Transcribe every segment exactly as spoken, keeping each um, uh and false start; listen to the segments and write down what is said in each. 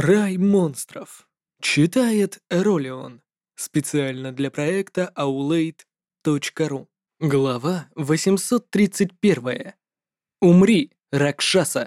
Рай монстров. Читает Эролион. Специально для проекта аулейт точка ру. Глава восемьсот тридцать один. Умри, Ракшаса.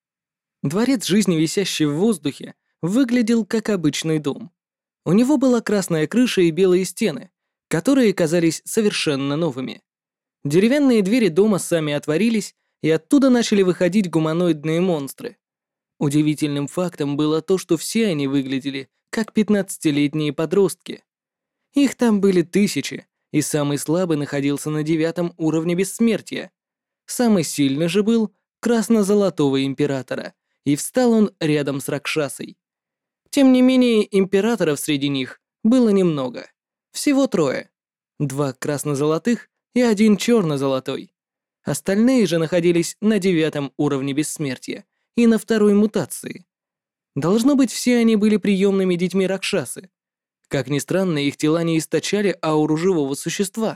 Дворец жизни, висящий в воздухе, выглядел как обычный дом. У него была красная крыша и белые стены, которые казались совершенно новыми. Деревянные двери дома сами отворились, и оттуда начали выходить гуманоидные монстры. Удивительным фактом было то, что все они выглядели как пятнадцатилетние подростки. Их там были тысячи, и самый слабый находился на девятом уровне бессмертия. Самый сильный же был красно-золотого императора, и встал он рядом с Ракшасой. Тем не менее, императоров среди них было немного. Всего трое. Два красно-золотых и один черно-золотой. Остальные же находились на девятом уровне бессмертия и на второй мутации. Должно быть, все они были приемными детьми Ракшасы. Как ни странно, их тела не источали ауру живого существа.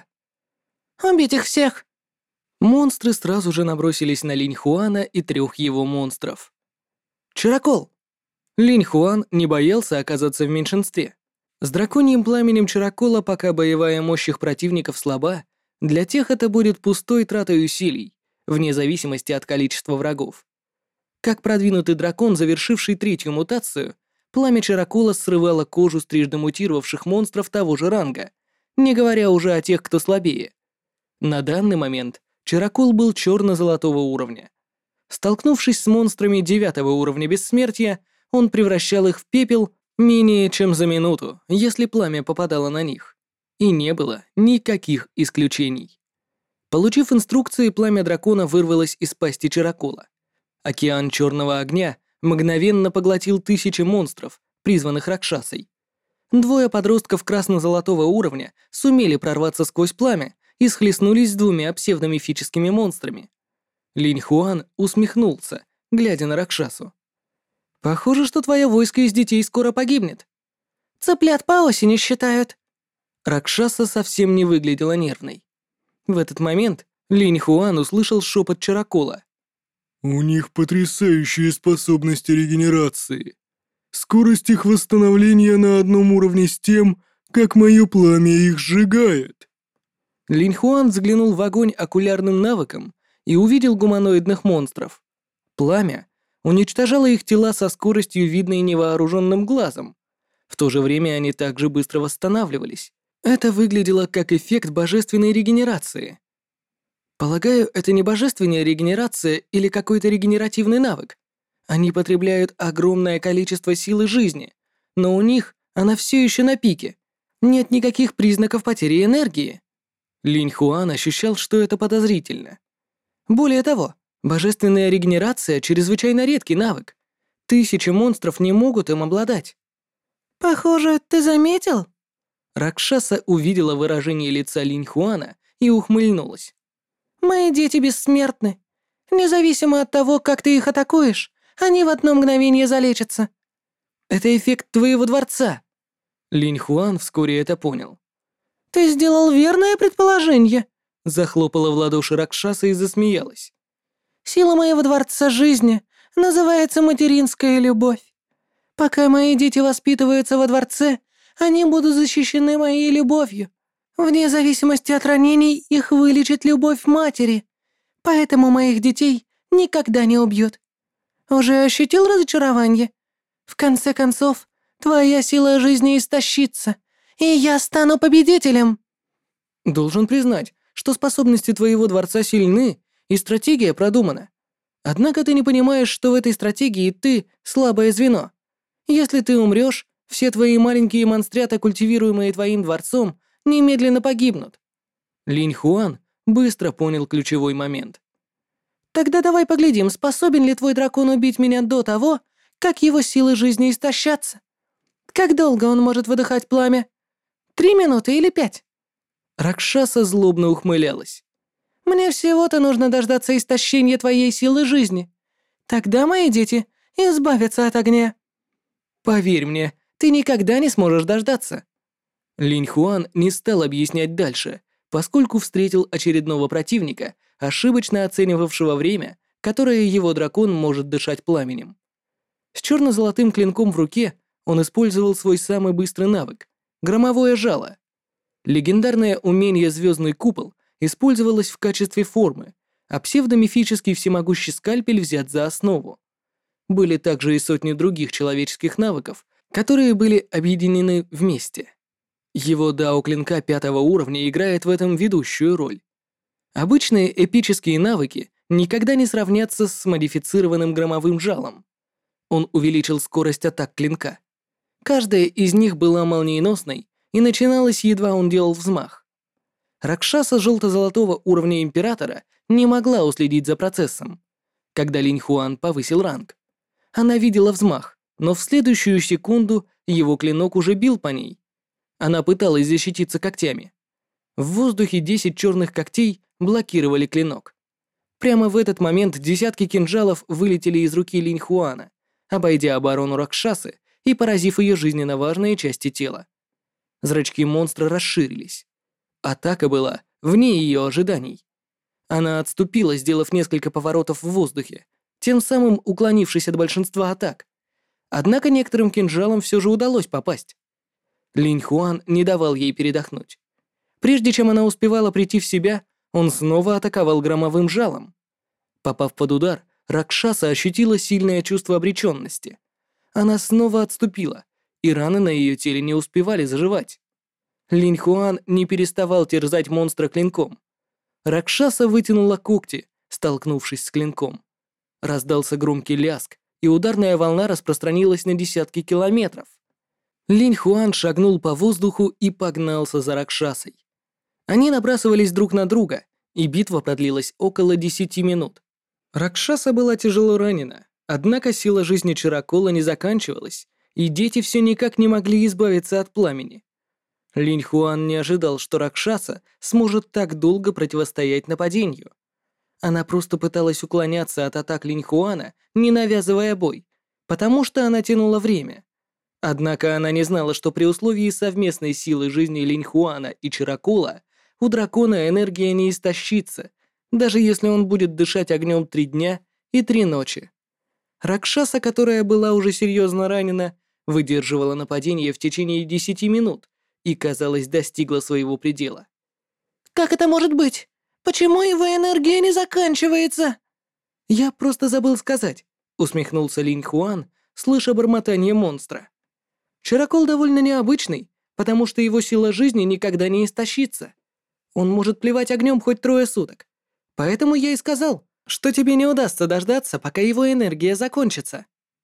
«Убить их всех!» Монстры сразу же набросились на Линь Хуана и трех его монстров. «Чарокол!» Линь Хуан не боялся оказаться в меньшинстве. С драконьим пламенем Чарокола, пока боевая мощь их противников слаба, для тех это будет пустой тратой усилий, вне зависимости от количества врагов. Как продвинутый дракон, завершивший третью мутацию, пламя Чарокола срывало кожу с трижды мутировавших монстров того же ранга, не говоря уже о тех, кто слабее. На данный момент Чарокол был черно-золотого уровня. Столкнувшись с монстрами девятого уровня бессмертия, он превращал их в пепел менее чем за минуту, если пламя попадало на них. И не было никаких исключений. Получив инструкции, пламя дракона вырвалось из пасти Чарокола. Океан черного огня мгновенно поглотил тысячи монстров, призванных Ракшасой. Двое подростков красно-золотого уровня сумели прорваться сквозь пламя и схлестнулись с двумя псевдомифическими монстрами. Линь Хуан усмехнулся, глядя на Ракшасу. «Похоже, что твое войско из детей скоро погибнет». «Цыплят по осени считают». Ракшаса совсем не выглядела нервной. В этот момент Линь Хуан услышал шепот Чарокола. «У них потрясающие способности регенерации. Скорость их восстановления на одном уровне с тем, как мое пламя их сжигает». Линь Хуан взглянул в огонь окулярным навыком и увидел гуманоидных монстров. Пламя уничтожало их тела со скоростью, видной невооруженным глазом. В то же время они также быстро восстанавливались. Это выглядело как эффект божественной регенерации. Полагаю, это не божественная регенерация или какой-то регенеративный навык. Они потребляют огромное количество силы жизни, но у них она все еще на пике. Нет никаких признаков потери энергии. Линь Хуан ощущал, что это подозрительно. Более того, божественная регенерация — чрезвычайно редкий навык. Тысячи монстров не могут им обладать. «Похоже, ты заметил?» Ракшаса увидела выражение лица Линь Хуана и ухмыльнулась. «Мои дети бессмертны. Независимо от того, как ты их атакуешь, они в одно мгновение залечатся». «Это эффект твоего дворца». Линь Хуан вскоре это понял. «Ты сделал верное предположение», — захлопала в ладоши Ракшаса и засмеялась. «Сила моего дворца жизни называется материнская любовь. Пока мои дети воспитываются во дворце, они будут защищены моей любовью. Вне зависимости от ранений их вылечит любовь матери. Поэтому моих детей никогда не убьют. Уже ощутил разочарование? В конце концов, твоя сила жизни истощится, и я стану победителем». Должен признать, что способности твоего дворца сильны, и стратегия продумана. Однако ты не понимаешь, что в этой стратегии ты слабое звено. Если ты умрешь, все твои маленькие монстрята, культивируемые твоим дворцом, немедленно погибнут. Линь Хуан быстро понял ключевой момент. «Тогда давай поглядим, способен ли твой дракон убить меня до того, как его силы жизни истощатся. Как долго он может выдыхать пламя? Три минуты или пять?» Ракшаса злобно ухмылялась. «Мне всего-то нужно дождаться истощения твоей силы жизни. Тогда мои дети избавятся от огня». «Поверь мне, ты никогда не сможешь дождаться». Линь Хуан не стал объяснять дальше, поскольку встретил очередного противника, ошибочно оценивавшего время, которое его дракон может дышать пламенем. С черно-золотым клинком в руке он использовал свой самый быстрый навык — громовое жало. Легендарное умение «Звездный купол» использовалось в качестве формы, а псевдомифический всемогущий скальпель взят за основу. Были также и сотни других человеческих навыков, которые были объединены вместе. Его дао клинка пятого уровня играет в этом ведущую роль. Обычные эпические навыки никогда не сравнятся с модифицированным громовым жалом. Он увеличил скорость атак клинка. Каждая из них была молниеносной и начиналась, едва он делал взмах. Ракшаса желто-золотого уровня Императора не могла уследить за процессом, когда Линь Хуан повысил ранг. Она видела взмах, но в следующую секунду его клинок уже бил по ней. Она пыталась защититься когтями. В воздухе десять черных когтей блокировали клинок. Прямо в этот момент десятки кинжалов вылетели из руки Линь Хуана, обойдя оборону Ракшасы и поразив ее жизненно важные части тела. Зрачки монстра расширились. Атака была вне ее ожиданий. Она отступила, сделав несколько поворотов в воздухе, тем самым уклонившись от большинства атак. Однако некоторым кинжалам все же удалось попасть. Линь Хуан не давал ей передохнуть. Прежде чем она успевала прийти в себя, он снова атаковал громовым жалом. Попав под удар, Ракшаса ощутила сильное чувство обреченности. Она снова отступила, и раны на ее теле не успевали заживать. Линь Хуан не переставал терзать монстра клинком. Ракшаса вытянула когти, столкнувшись с клинком. Раздался громкий лязг, и ударная волна распространилась на десятки километров. Линь Хуан шагнул по воздуху и погнался за Ракшасой. Они набрасывались друг на друга, и битва продлилась около десяти минут. Ракшаса была тяжело ранена, однако сила жизни Чаракола не заканчивалась, и дети все никак не могли избавиться от пламени. Линь Хуан не ожидал, что Ракшаса сможет так долго противостоять нападению. Она просто пыталась уклоняться от атак Линь Хуана, не навязывая бой, потому что она тянула время. Однако она не знала, что при условии совместной силы жизни Линь Хуана и Чаракола у дракона энергия не истощится, даже если он будет дышать огнем три дня и три ночи. Ракшаса, которая была уже серьезно ранена, выдерживала нападение в течение десяти минут и, казалось, достигла своего предела. «Как это может быть? Почему его энергия не заканчивается?» «Я просто забыл сказать», — усмехнулся Линь Хуан, слыша бормотание монстра. «Чаракол довольно необычный, потому что его сила жизни никогда не истощится. Он может плевать огнем хоть трое суток. Поэтому я и сказал, что тебе не удастся дождаться, пока его энергия закончится».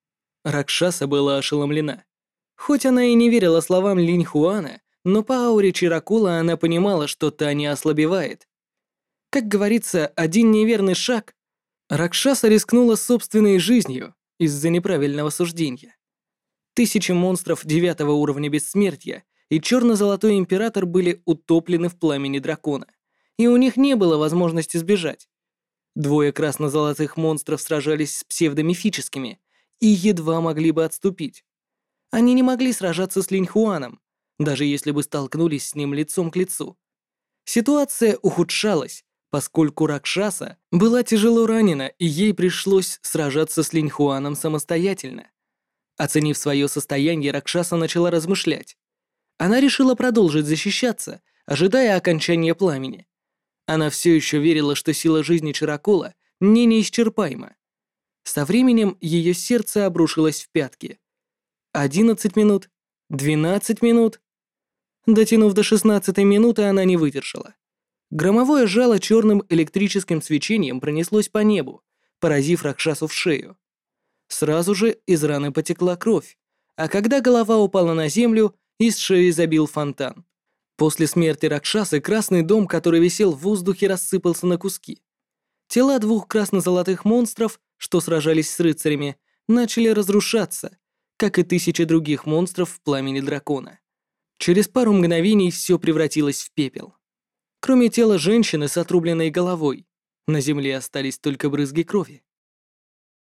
Ракшаса была ошеломлена. Хоть она и не верила словам Линь Хуана, но по ауре Чаракола она понимала, что та не ослабевает. Как говорится, один неверный шаг. Ракшаса рискнула собственной жизнью из-за неправильного суждения. Тысячи монстров девятого уровня бессмертия и черно-золотой император были утоплены в пламени дракона, и у них не было возможности сбежать. Двое красно-золотых монстров сражались с псевдомифическими и едва могли бы отступить. Они не могли сражаться с Линь Хуаном, даже если бы столкнулись с ним лицом к лицу. Ситуация ухудшалась, поскольку Ракшаса была тяжело ранена, и ей пришлось сражаться с Линь Хуаном самостоятельно. Оценив свое состояние, Ракшаса начала размышлять. Она решила продолжить защищаться, ожидая окончания пламени. Она все еще верила, что сила жизни Чаракола не неисчерпаема. Со временем ее сердце обрушилось в пятки. Одиннадцать минут, двенадцать минут. Дотянув до шестнадцатой минуты, она не выдержала. Громовое жало черным электрическим свечением пронеслось по небу, поразив Ракшасу в шею. Сразу же из раны потекла кровь, а когда голова упала на землю, из шеи забил фонтан. После смерти Ракшасы красный дом, который висел в воздухе, рассыпался на куски. Тела двух красно-золотых монстров, что сражались с рыцарями, начали разрушаться, как и тысячи других монстров в пламени дракона. Через пару мгновений все превратилось в пепел. Кроме тела женщины с отрубленной головой, на земле остались только брызги крови.